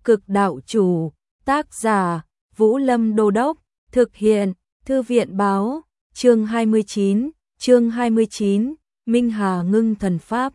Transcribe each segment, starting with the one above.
Cực đạo chủ, tác giả, Vũ Lâm Đô Đốc, thực hiện, Thư viện báo, chương 29, Minh Hà ngưng thần pháp.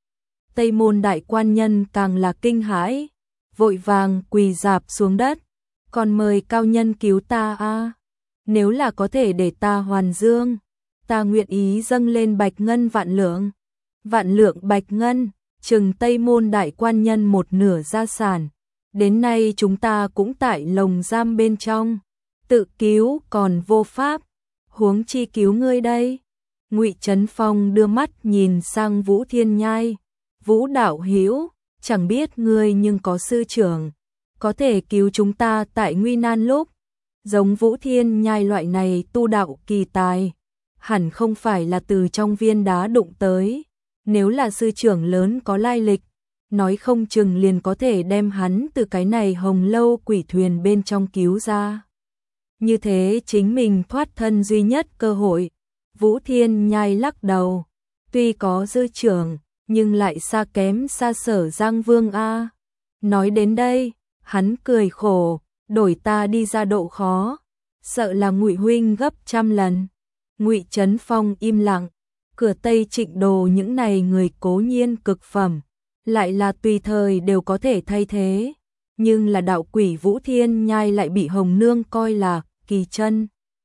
Tây Môn đại quan nhân càng là kinh hãi, vội vàng quỳ rạp xuống đất, còn mời cao nhân cứu ta a. Nếu là có thể để ta hoàn dương, ta nguyện ý dâng lên bạch ngân vạn lượng. Vạn lượng bạch ngân, chừng Tây Môn đại quan nhân một nửa gia sản. Đến nay chúng ta cũng tại lồng giam bên trong, tự cứu còn vô pháp, huống chi cứu ngươi đây. Ngụy Trấn Phong đưa mắt nhìn sang Vũ Thiên Nhai. Vũ đạo hữu, chẳng biết ngươi nhưng có sư trưởng, có thể cứu chúng ta tại nguy nan lúc. Giống Vũ Thiên Nhai loại này tu đạo kỳ tài, hẳn không phải là từ trong viên đá đụng tới. Nếu là sư trưởng lớn có lai lịch, nói không chừng liền có thể đem hắn từ cái này hồng lâu quỷ thuyền bên trong cứu ra. Như thế chính mình thoát thân duy nhất cơ hội. Vũ Thiên Nhai lắc đầu, tuy có dư trưởng, nhưng lại xa kém xa Sở Giang Vương a. Nói đến đây, hắn cười khổ, đổi ta đi ra độ khó, sợ là Ngụy huynh gấp trăm lần. Ngụy Trấn Phong im lặng, cửa Tây Trịnh Đồ những này người cố nhiên cực phẩm, lại là tùy thời đều có thể thay thế, nhưng là đạo quỷ Vũ Thiên Nhai lại bị Hồng Nương coi là kỳ chân.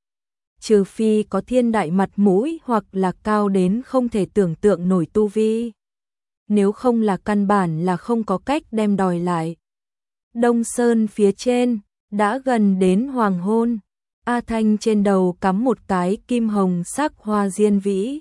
Trừ phi có thiên đại mặt mũi hoặc là cao đến không thể tưởng tượng nổi tu vi, nếu không là căn bản là không có cách đem đòi lại. Đông Sơn phía trên, đã gần đến hoàng hôn, A Thanh trên đầu cắm một cái kim hồng sắc hoa diên vĩ.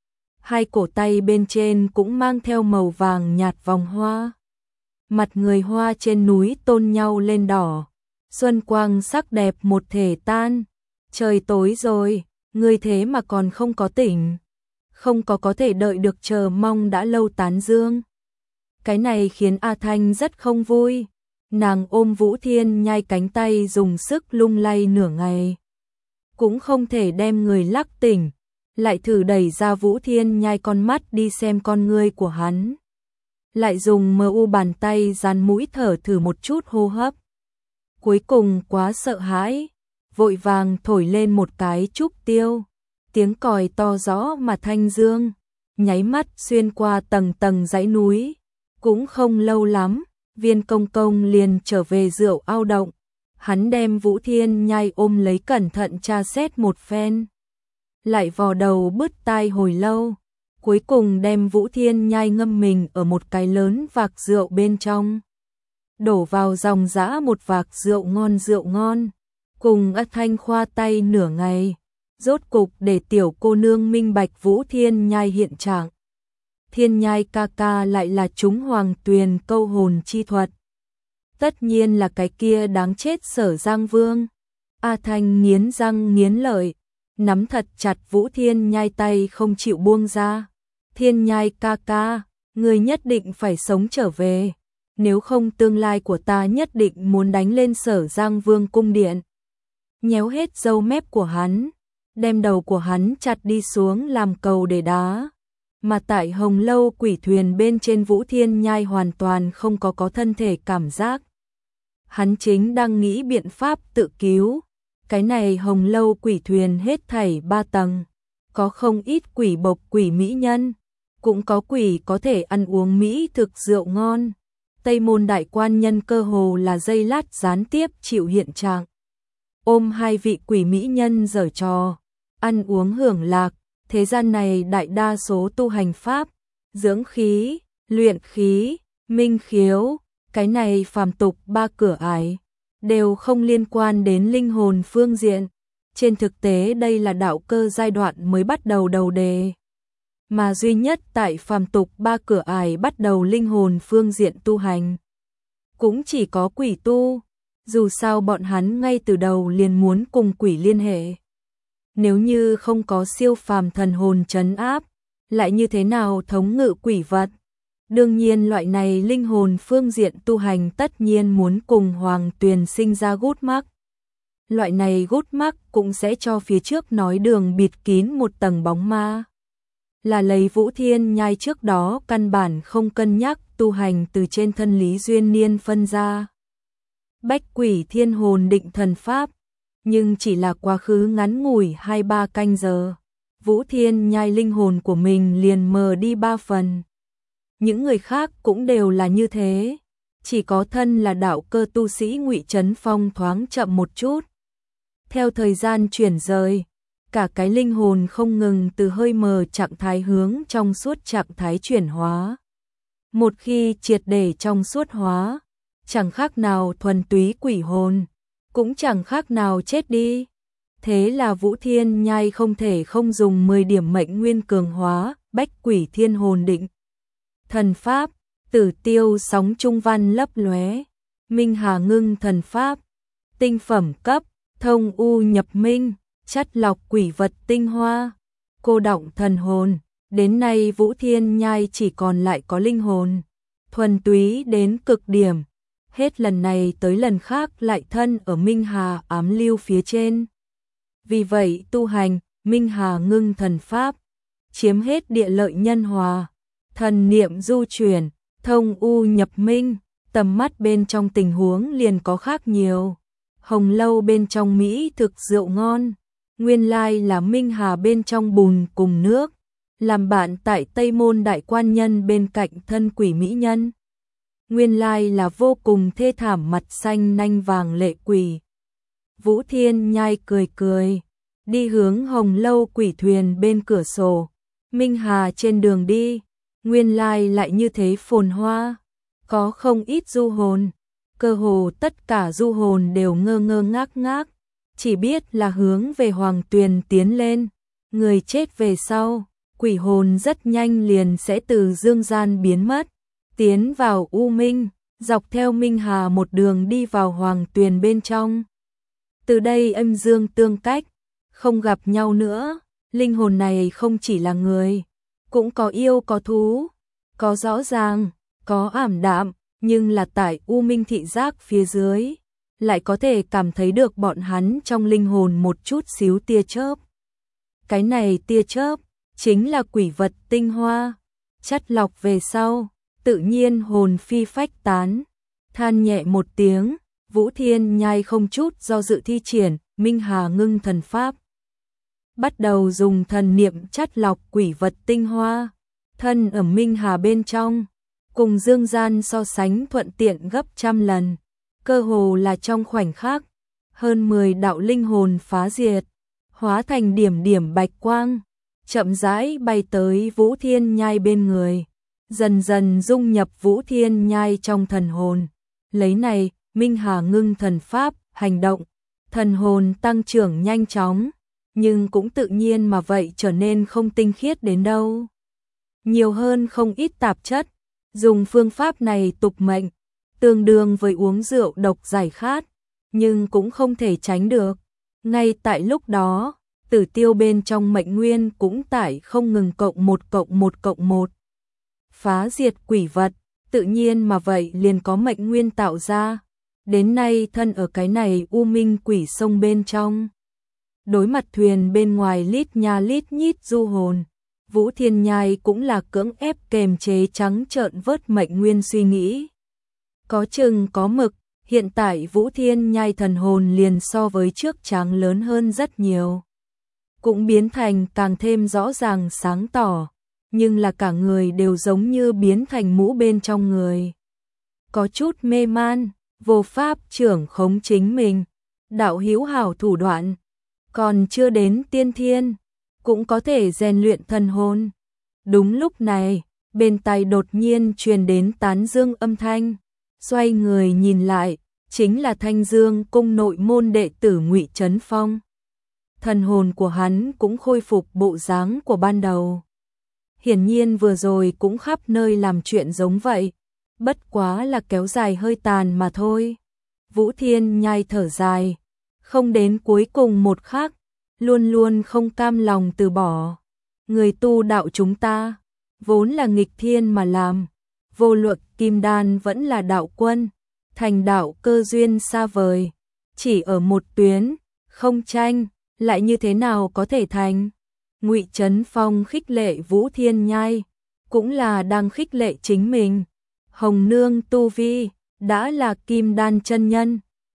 Hai cổ tay bên trên cũng mang theo màu vàng nhạt vòng hoa. Mặt người hoa trên núi tôn nhau lên đỏ, xuân quang sắc đẹp một thể tan. Trời tối rồi, ngươi thế mà còn không có tỉnh, không có thể đợi được chờ mong đã lâu tán dương. Cái này khiến A Thanh rất không vui, nàng ôm Vũ Thiên Nhai cánh tay dùng sức lung lay nửa ngày, cũng không thể đem người lắc tỉnh, lại thử đẩy ra Vũ Thiên Nhai con mắt đi xem con ngươi của hắn. Lại dùng mờ u bàn tay dán mũi thở thử một chút hô hấp. Cuối cùng quá sợ hãi, vội vàng thổi lên một cái trúc tiêu, tiếng còi to rõ mà thanh dương, nháy mắt xuyên qua tầng tầng dãy núi. Cũng không lâu lắm, Viên Công Công liền trở về rượu ao động, hắn đem Vũ Thiên Nhai ôm lấy cẩn thận tra xét một phen, lại vò đầu bứt tai hồi lâu, cuối cùng đem Vũ Thiên Nhai ngâm mình ở một cái lớn vạc rượu bên trong, đổ vào dòng dã một vạc rượu ngon, cùng A Thanh khoa tay nửa ngày, rốt cục để tiểu cô nương minh bạch Vũ Thiên Nhai hiện trạng. Thiên Nhai ca ca lại là chúng Hoàng Tuyền câu hồn chi thuật. Tất nhiên là cái kia đáng chết Sở Giang Vương. A Thanh nghiến răng nghiến lợi, nắm thật chặt Vũ Thiên Nhai tay không chịu buông ra. Thiên Nhai ca ca, ngươi nhất định phải sống trở về, nếu không tương lai của ta nhất định muốn đánh lên Sở Giang Vương cung điện. Nhéo hết râu mép của hắn, đem đầu của hắn chặt đi xuống làm cầu để đá. Mà tại Hồng Lâu quỷ thuyền bên trên Vũ Thiên Nhai hoàn toàn không có thân thể cảm giác. Hắn chính đang nghĩ biện pháp tự cứu. Cái này Hồng Lâu quỷ thuyền hết thảy 3 tầng, có không ít quỷ bộc quỷ mỹ nhân, cũng có quỷ có thể ăn uống mỹ thực rượu ngon. Tây Môn đại quan nhân cơ hồ là giây lát gián tiếp chịu hiện trạng, ôm hai vị quỷ mỹ nhân giở trò, ăn uống hưởng lạc. Thế gian này đại đa số tu hành pháp, dưỡng khí, luyện khí, minh khiếu, cái này phàm tục 3 cửa ải, đều không liên quan đến linh hồn phương diện. Trên thực tế đây là đạo cơ giai đoạn mới bắt đầu đầu đề, mà duy nhất tại phàm tục 3 cửa ải bắt đầu linh hồn phương diện tu hành, cũng chỉ có quỷ tu, dù sao bọn hắn ngay từ đầu liền muốn cùng quỷ liên hệ. Nếu như không có siêu phàm thần hồn trấn áp, lại như thế nào thống ngự quỷ vật? Đương nhiên loại này linh hồn phương diện tu hành tất nhiên muốn cùng Hoàng Tuyền sinh ra gút mắc. Loại này gút mắc cũng sẽ cho phía trước nói đường bịt kín một tầng bóng ma. Là lấy Vũ Thiên Nhai trước đó căn bản không cân nhắc tu hành từ trên thân Lý Duyên Niên phân ra. Bách Quỷ Thiên Hồn Định thần pháp, nhưng chỉ là quá khứ ngắn ngủi 2-3 canh giờ, Vũ Thiên Nhai linh hồn của mình liền mờ đi 3 phần. Những người khác cũng đều là như thế, chỉ có thân là đạo cơ tu sĩ Ngụy Trấn Phong thoáng chậm một chút. Theo thời gian chuyển rời, cả cái linh hồn không ngừng từ hơi mờ trạng thái hướng trong suốt trạng thái chuyển hóa. Một khi triệt để trong suốt hóa, chẳng khác nào thuần túy quỷ hồn, cũng chẳng khác nào chết đi. Thế là Vũ Thiên Nhai không thể không dùng 10 điểm mệnh nguyên cường hóa, Bách Quỷ Thiên Hồn Định thần pháp, Tử Tiêu sóng trung văn lấp lóe, Minh Hà ngưng thần pháp, tinh phẩm cấp, thông u nhập minh, chất lọc quỷ vật tinh hoa, cô đọng thần hồn. Đến nay Vũ Thiên Nhai chỉ còn lại có linh hồn, thuần túy đến cực điểm. Hết lần này tới lần khác lại thân ở Minh Hà ám lưu phía trên. Vì vậy tu hành Minh Hà ngưng thần pháp, chiếm hết địa lợi nhân hòa, thần niệm du chuyển, thông u nhập minh, tầm mắt bên trong tình huống liền có khác nhiều. Hồng lâu bên trong mỹ thực rượu ngon, nguyên lai là Minh Hà bên trong bùn cùng nước, làm bạn tại Tây Môn Đại Quan Nhân bên cạnh thân quỷ mỹ nhân. Nguyên lai là vô cùng thê thảm mặt xanh nanh vàng lệ quỷ. Vũ Thiên Nhai cười cười, đi hướng Hồng lâu quỷ thuyền bên cửa sổ. Minh Hà trên đường đi, nguyên lai lại như thế phồn hoa, có không ít du hồn, cơ hồ tất cả du hồn đều ngơ ngơ ngác ngác, chỉ biết là hướng về Hoàng Tuyền tiến lên. Người chết về sau, quỷ hồn rất nhanh liền sẽ từ dương gian biến mất, tiến vào u minh, dọc theo Minh Hà một đường đi vào Hoàng Tuyền bên trong. Từ đây âm dương tương cách, không gặp nhau nữa. Linh hồn này không chỉ là người, cũng có yêu có thú, có rõ ràng, có ảm đạm, nhưng là tại u minh thị giác phía dưới, lại có thể cảm thấy được bọn hắn trong linh hồn một chút xíu tia chớp. Cái này tia chớp chính là quỷ vật tinh hoa, chất lọc về sau, tự nhiên hồn phi phách tán. Than nhẹ một tiếng, Vũ Thiên Nhai không chút do dự thi triển Minh Hà ngưng thần pháp, bắt đầu dùng thần niệm chất lọc quỷ vật tinh hoa. Thân ở Minh Hà bên trong, cùng dương gian so sánh thuận tiện gấp trăm lần, cơ hồ là trong khoảnh khắc, hơn 10 đạo linh hồn phá diệt, hóa thành điểm điểm bạch quang, chậm rãi bay tới Vũ Thiên Nhai bên người, dần dần dung nhập Vũ Thiên Nhai trong thần hồn. Lấy này, Minh Hà ngưng thần pháp, hành động, thần hồn tăng trưởng nhanh chóng, nhưng cũng tự nhiên mà vậy trở nên không tinh khiết đến đâu. Nhiều hơn không ít tạp chất, dùng phương pháp này tục mệnh, tương đương với uống rượu độc giải khát, nhưng cũng không thể tránh được. Ngay tại lúc đó, Tử Tiêu bên trong mệnh nguyên cũng tại không ngừng +1+1+1. Phá diệt quỷ vật, tự nhiên mà vậy liền có mệnh nguyên tạo ra. Đến nay thân ở cái này u minh quỷ sông bên trong. Đối mặt thuyền bên ngoài lít nha lít nhít du hồn, Vũ Thiên Nhai cũng là cưỡng ép kềm chế trắng trợn vớt mệnh nguyên suy nghĩ. Có chừng có mực, hiện tại Vũ Thiên Nhai thần hồn liền so với trước tráng lớn hơn rất nhiều. Cũng biến thành càng thêm rõ ràng sáng tỏ, nhưng là cả người đều giống như biến thành mũ bên trong người. Có chút mê man, vô pháp trưởng khống chính mình, đạo hữu hảo thủ đoạn, còn chưa đến tiên thiên, cũng có thể rèn luyện thần hồn. Đúng lúc này, bên tai đột nhiên truyền đến tán dương âm thanh, xoay người nhìn lại, chính là Thanh Dương cung nội môn đệ tử Ngụy Trấn Phong. Thần hồn của hắn cũng khôi phục bộ dáng của ban đầu. Hiển nhiên vừa rồi cũng khắp nơi làm chuyện giống vậy, bất quá là kéo dài hơi tàn mà thôi. Vũ Thiên Nhai thở dài, không đến cuối cùng một khắc, luôn luôn không cam lòng từ bỏ. Người tu đạo chúng ta, vốn là nghịch thiên mà làm, vô luận kim đan vẫn là đạo quân, thành đạo cơ duyên xa vời, chỉ ở một tuyến, không tranh, lại như thế nào có thể thành. Ngụy Trấn Phong khích lệ Vũ Thiên Nhai, cũng là đang khích lệ chính mình. Hồng Nương tu vi, đã là kim đan chân nhân,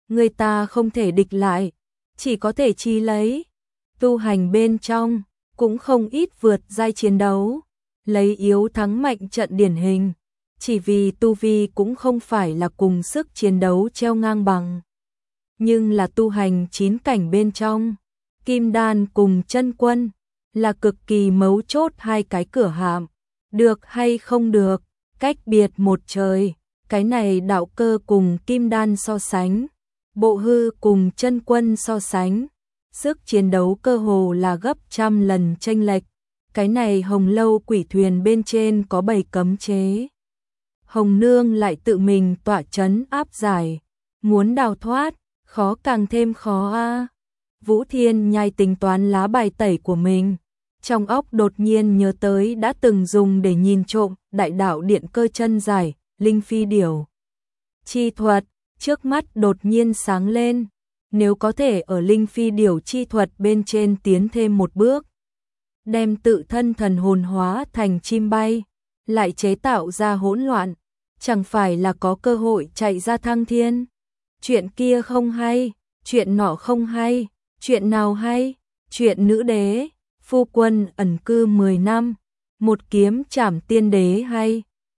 người ta không thể địch lại, chỉ có thể chi lấy. Tu hành bên trong, cũng không ít vượt giai chiến đấu, lấy yếu thắng mạnh trận điển hình, chỉ vì tu vi cũng không phải là cùng sức chiến đấu treo ngang bằng. Nhưng là tu hành 9 cảnh bên trong, kim đan cùng chân quân, là cực kỳ mấu chốt hai cái cửa hạm, được hay không được, cách biệt một trời, cái này đạo cơ cùng kim đan so sánh, bộ hư cùng chân quân so sánh, sức chiến đấu cơ hồ là gấp trăm lần chênh lệch, cái này Hồng Lâu quỷ thuyền bên trên có 7 cấm chế. Hồng Nương lại tự mình tọa trấn áp giải, muốn đào thoát, khó càng thêm khó a. Vũ Thiên Nhai tính toán lá bài tẩy của mình, trong óc đột nhiên nhớ tới đã từng dùng để nhìn trộm đại đạo điện cơ chân giải, linh phi điểu. Chi thuật, trước mắt đột nhiên sáng lên, nếu có thể ở linh phi điểu chi thuật bên trên tiến thêm một bước, đem tự thân thần hồn hóa thành chim bay, lại chế tạo ra hỗn loạn, chẳng phải là có cơ hội chạy ra thăng thiên. Chuyện kia không hay, chuyện nọ không hay, chuyện nào hay, chuyện nữ đế, phu quân ẩn cư 10 năm, một kiếm trảm tiên đế hay.